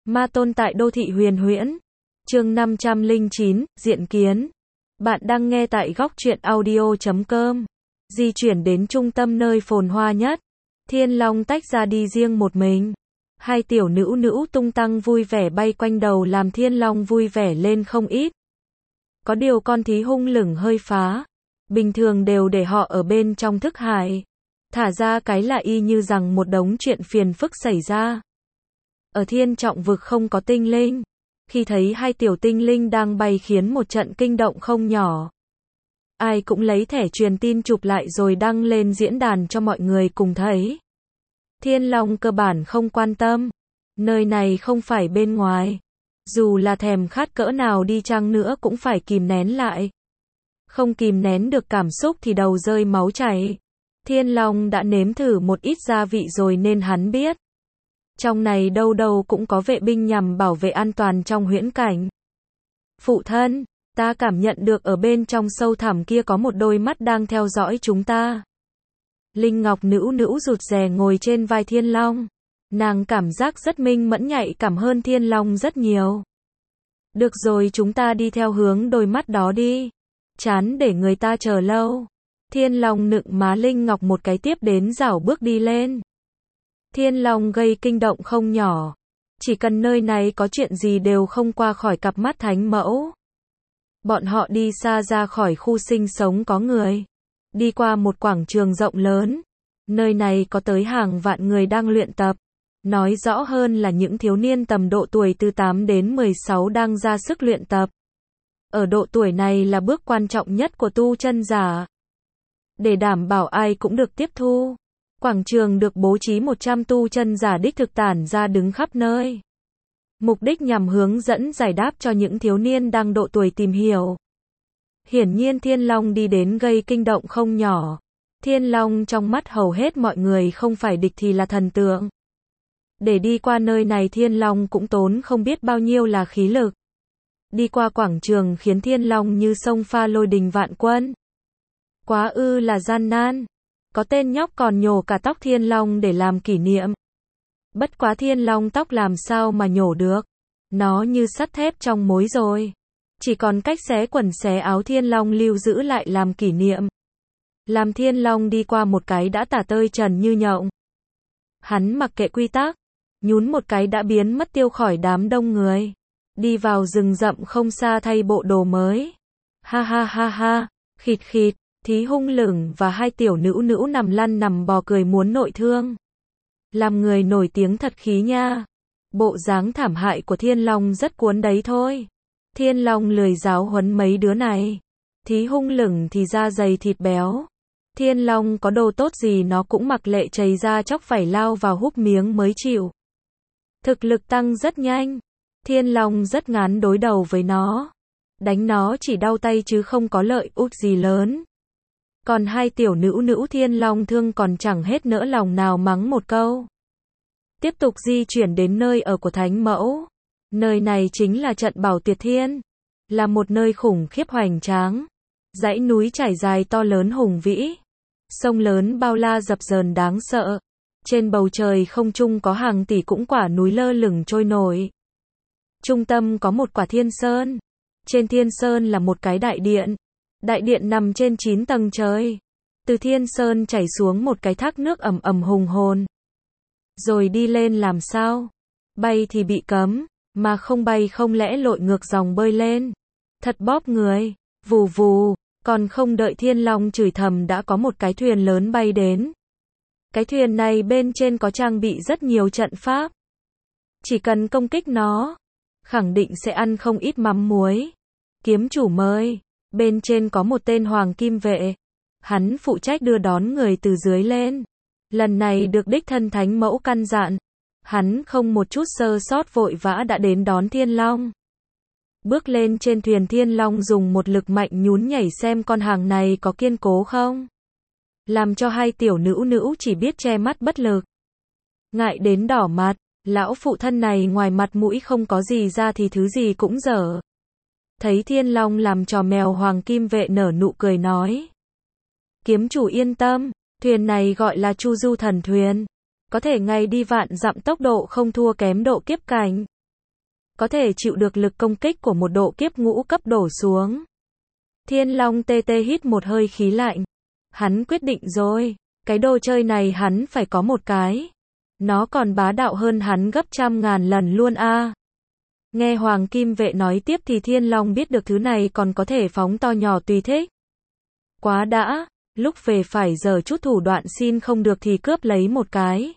Ma tôn tại đô thị huyền huyễn. Chương 509, diện kiến. Bạn đang nghe tại góc truyện audio.com. Di chuyển đến trung tâm nơi phồn hoa nhất. Thiên Long tách ra đi riêng một mình. Hai tiểu nữ nữ tung tăng vui vẻ bay quanh đầu làm Thiên Long vui vẻ lên không ít. Có điều con thí hung lửng hơi phá. Bình thường đều để họ ở bên trong thức hải. Thả ra cái là y như rằng một đống chuyện phiền phức xảy ra. Ở thiên trọng vực không có tinh linh. Khi thấy hai tiểu tinh linh đang bay khiến một trận kinh động không nhỏ. Ai cũng lấy thẻ truyền tin chụp lại rồi đăng lên diễn đàn cho mọi người cùng thấy. Thiên Long cơ bản không quan tâm. Nơi này không phải bên ngoài. Dù là thèm khát cỡ nào đi chăng nữa cũng phải kìm nén lại. Không kìm nén được cảm xúc thì đầu rơi máu chảy. Thiên Long đã nếm thử một ít gia vị rồi nên hắn biết. Trong này đâu đâu cũng có vệ binh nhằm bảo vệ an toàn trong huyễn cảnh. Phụ thân, ta cảm nhận được ở bên trong sâu thẳm kia có một đôi mắt đang theo dõi chúng ta. Linh Ngọc nữ nữ rụt rè ngồi trên vai Thiên Long. Nàng cảm giác rất minh mẫn nhạy cảm hơn Thiên Long rất nhiều. Được rồi, chúng ta đi theo hướng đôi mắt đó đi. Chán để người ta chờ lâu. Thiên Long nựng má Linh Ngọc một cái tiếp đến rảo bước đi lên. Thiên Long gây kinh động không nhỏ. Chỉ cần nơi này có chuyện gì đều không qua khỏi cặp mắt thánh mẫu. Bọn họ đi xa ra khỏi khu sinh sống có người. Đi qua một quảng trường rộng lớn. Nơi này có tới hàng vạn người đang luyện tập. Nói rõ hơn là những thiếu niên tầm độ tuổi từ 8 đến 16 đang ra sức luyện tập. Ở độ tuổi này là bước quan trọng nhất của tu chân giả. Để đảm bảo ai cũng được tiếp thu. Quảng trường được bố trí 100 tu chân giả đích thực tản ra đứng khắp nơi. Mục đích nhằm hướng dẫn giải đáp cho những thiếu niên đang độ tuổi tìm hiểu. Hiển nhiên Thiên Long đi đến gây kinh động không nhỏ. Thiên Long trong mắt hầu hết mọi người không phải địch thì là thần tượng. Để đi qua nơi này Thiên Long cũng tốn không biết bao nhiêu là khí lực. Đi qua quảng trường khiến Thiên Long như sông pha lôi đình vạn quân. Quá ư là gian nan. Có tên nhóc còn nhổ cả tóc Thiên Long để làm kỷ niệm. Bất quá Thiên Long tóc làm sao mà nhổ được. Nó như sắt thép trong mối rồi. Chỉ còn cách xé quần xé áo Thiên Long lưu giữ lại làm kỷ niệm. Làm Thiên Long đi qua một cái đã tả tơi trần như nhộng. Hắn mặc kệ quy tắc. Nhún một cái đã biến mất tiêu khỏi đám đông người. Đi vào rừng rậm không xa thay bộ đồ mới. Ha ha ha ha, khịt khịt. Thí hung lửng và hai tiểu nữ nữ nằm lăn nằm bò cười muốn nội thương. Làm người nổi tiếng thật khí nha. Bộ dáng thảm hại của Thiên Long rất cuốn đấy thôi. Thiên Long lười giáo huấn mấy đứa này. Thí hung lửng thì da dày thịt béo. Thiên Long có đồ tốt gì nó cũng mặc lệ chầy ra chóc phải lao vào húp miếng mới chịu. Thực lực tăng rất nhanh. Thiên Long rất ngán đối đầu với nó. Đánh nó chỉ đau tay chứ không có lợi ích gì lớn. Còn hai tiểu nữ nữ Thiên Long thương còn chẳng hết nỡ lòng nào mắng một câu. Tiếp tục di chuyển đến nơi ở của Thánh Mẫu. Nơi này chính là trận Bảo Tuyệt Thiên. Là một nơi khủng khiếp hoành tráng. Dãy núi trải dài to lớn hùng vĩ. Sông lớn bao la dập dờn đáng sợ. Trên bầu trời không trung có hàng tỷ cũng quả núi lơ lửng trôi nổi. Trung tâm có một quả thiên sơn. Trên thiên sơn là một cái đại điện. Đại điện nằm trên 9 tầng trời. Từ thiên sơn chảy xuống một cái thác nước ầm ầm hùng hồn. Rồi đi lên làm sao? Bay thì bị cấm, mà không bay không lẽ lội ngược dòng bơi lên. Thật bóp người, vù vù, còn không đợi Thiên Long chửi thầm đã có một cái thuyền lớn bay đến. Cái thuyền này bên trên có trang bị rất nhiều trận pháp. Chỉ cần công kích nó, khẳng định sẽ ăn không ít mắm muối. Kiếm chủ mời. Bên trên có một tên hoàng kim vệ. Hắn phụ trách đưa đón người từ dưới lên. Lần này được đích thân Thánh Mẫu căn dặn. Hắn không một chút sơ sót vội vã đã đến đón Thiên Long. Bước lên trên thuyền Thiên Long dùng một lực mạnh nhún nhảy xem con hàng này có kiên cố không. Làm cho hai tiểu nữ nữ chỉ biết che mắt bất lực. Ngại đến đỏ mặt, lão phụ thân này ngoài mặt mũi không có gì ra thì thứ gì cũng dở. Thấy Thiên Long làm trò mèo hoàng kim vệ nở nụ cười nói. Kiếm chủ yên tâm, thuyền này gọi là Chu Du thần thuyền. Có thể ngày đi vạn dặm tốc độ không thua kém độ kiếp cảnh. có thể chịu được lực công kích của một độ kiếp ngũ cấp đổ xuống. Thiên Long tê tê hít một hơi khí lạnh. Hắn quyết định rồi, cái đồ chơi này hắn phải có một cái. Nó còn bá đạo hơn hắn gấp trăm ngàn lần luôn a. Nghe Hoàng Kim Vệ nói tiếp thì Thiên Long biết được thứ này còn có thể phóng to nhỏ tùy thích. Quá đã, lúc về phải giở chút thủ đoạn xin không được thì cướp lấy một cái.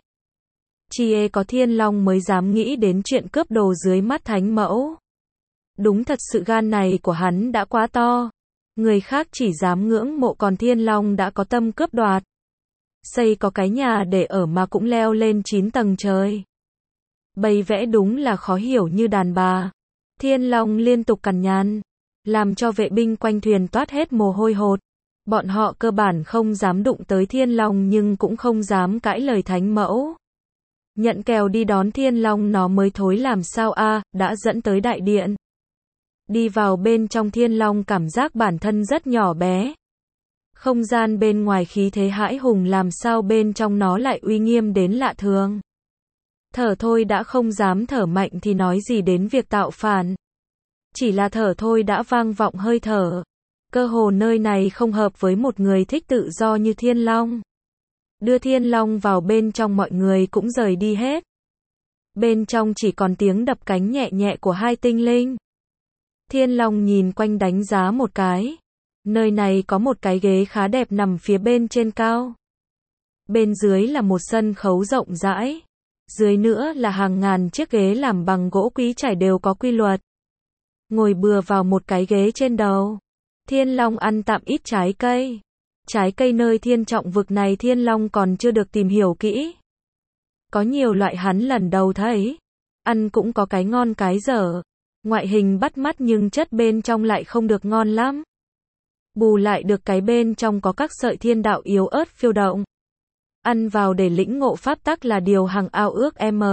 Chỉ có Thiên Long mới dám nghĩ đến chuyện cướp đồ dưới mắt thánh mẫu. Đúng thật sự gan này của hắn đã quá to. Người khác chỉ dám ngưỡng mộ còn Thiên Long đã có tâm cướp đoạt. Xây có cái nhà để ở mà cũng leo lên 9 tầng trời. Bày vẽ đúng là khó hiểu như đàn bà. Thiên Long liên tục cằn nhằn, làm cho vệ binh quanh thuyền toát hết mồ hôi hột. Bọn họ cơ bản không dám đụng tới Thiên Long nhưng cũng không dám cãi lời thánh mẫu. Nhận kèo đi đón Thiên Long nó mới thối làm sao a, đã dẫn tới đại điện. Đi vào bên trong Thiên Long cảm giác bản thân rất nhỏ bé. Không gian bên ngoài khí thế hãi hùng làm sao bên trong nó lại uy nghiêm đến lạ thường. Thở thôi đã không dám thở mạnh thì nói gì đến việc tạo phản. Chỉ là thở thôi đã vang vọng hơi thở. Cơ hồ nơi này không hợp với một người thích tự do như Thiên Long. Đưa Thiên Long vào bên trong mọi người cũng rời đi hết. Bên trong chỉ còn tiếng đập cánh nhẹ nhẹ của hai tinh linh. Thiên Long nhìn quanh đánh giá một cái. Nơi này có một cái ghế khá đẹp nằm phía bên trên cao. Bên dưới là một sân khấu rộng rãi. Dưới nữa là hàng ngàn chiếc ghế làm bằng gỗ quý trải đều có quy luật. Ngồi bừa vào một cái ghế trên đầu. Thiên Long ăn tạm ít trái cây. Trái cây nơi thiên trọng vực này Thiên Long còn chưa được tìm hiểu kỹ. Có nhiều loại hắn lần đầu thấy. Ăn cũng có cái ngon cái dở. Ngoại hình bắt mắt nhưng chất bên trong lại không được ngon lắm. Bù lại được cái bên trong có các sợi thiên đạo yếu ớt phiêu động. Ăn vào để lĩnh ngộ pháp tắc là điều hằng ao ước em.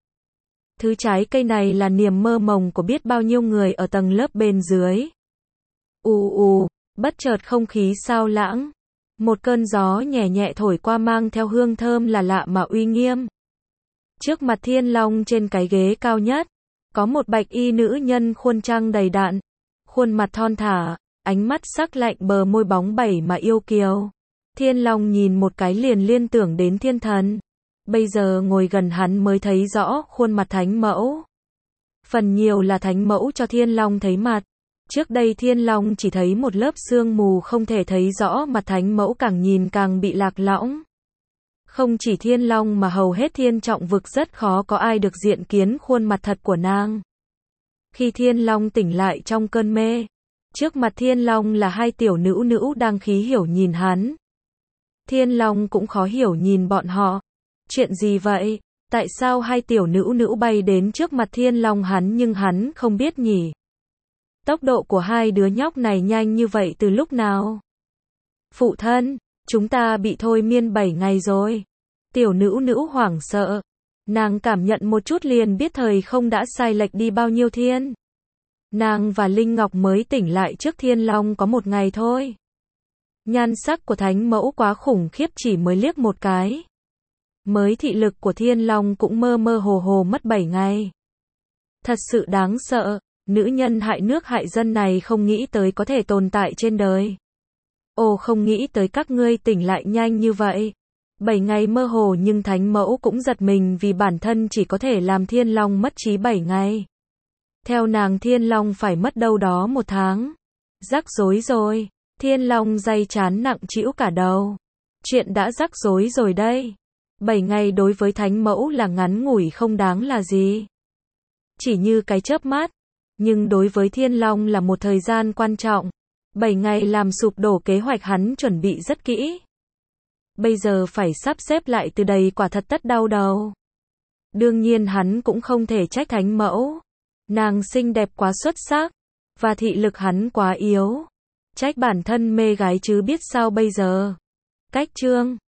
Thứ trái cây này là niềm mơ mộng của biết bao nhiêu người ở tầng lớp bên dưới. Bất chợt không khí xao lãng. Một cơn gió nhẹ nhẹ thổi qua mang theo hương thơm là lạ mà uy nghiêm. Trước mặt Thiên Long trên cái ghế cao nhất, có một bạch y nữ nhân khuôn trăng đầy đặn, khuôn mặt thon thả, ánh mắt sắc lạnh bờ môi bóng bẩy mà yêu kiều. Thiên Long nhìn một cái liền liên tưởng đến thiên thần. Bây giờ ngồi gần hắn mới thấy rõ khuôn mặt thánh mẫu. Phần nhiều là thánh mẫu cho Thiên Long thấy mặt. Trước đây Thiên Long chỉ thấy một lớp sương mù không thể thấy rõ mặt thánh mẫu càng nhìn càng bị lạc lõng. Không chỉ Thiên Long mà hầu hết thiên trọng vực rất khó có ai được diện kiến khuôn mặt thật của nàng. Khi Thiên Long tỉnh lại trong cơn mê, trước mặt Thiên Long là hai tiểu nữ nữ đang khí hiểu nhìn hắn. Thiên Long cũng khó hiểu nhìn bọn họ. Chuyện gì vậy? Tại sao hai tiểu nữ nữ bay đến trước mặt Thiên Long hắn nhưng hắn không biết nhỉ? Tốc độ của hai đứa nhóc này nhanh như vậy từ lúc nào? Phụ thân, chúng ta bị thôi miên 7 ngày rồi. Tiểu nữ nữ hoảng sợ. Nàng cảm nhận một chút liền biết thời không đã sai lệch đi bao nhiêu thiên. Nàng và Linh Ngọc mới tỉnh lại trước Thiên Long có một ngày thôi. Nhan sắc của thánh mẫu quá khủng khiếp chỉ mới liếc một cái. Mới thị lực của Thiên Long cũng mơ mơ hồ hồ mất 7 ngày. Thật sự đáng sợ, nữ nhân hại nước hại dân này không nghĩ tới có thể tồn tại trên đời. Ồ không nghĩ tới các ngươi tỉnh lại nhanh như vậy. 7 ngày mơ hồ nhưng thánh mẫu cũng giật mình vì bản thân chỉ có thể làm Thiên Long mất trí 7 ngày. Theo nàng Thiên Long phải mất đâu đó 1 tháng. Rắc rối rồi. Thiên Long day chán nặng trĩu cả đầu. Chuyện đã rắc rối rồi đây. 7 ngày đối với thánh mẫu là ngắn ngủi không đáng là gì. Chỉ như cái chớp mắt. Nhưng đối với Thiên Long là một thời gian quan trọng. 7 ngày làm sụp đổ kế hoạch hắn chuẩn bị rất kỹ. Bây giờ phải sắp xếp lại từ đây quả thật tất đau đầu. Đương nhiên hắn cũng không thể trách thánh mẫu. Nàng xinh đẹp quá xuất sắc. Và thị lực hắn quá yếu. Trách bản thân mê gái chứ biết sao bây giờ. Cách chương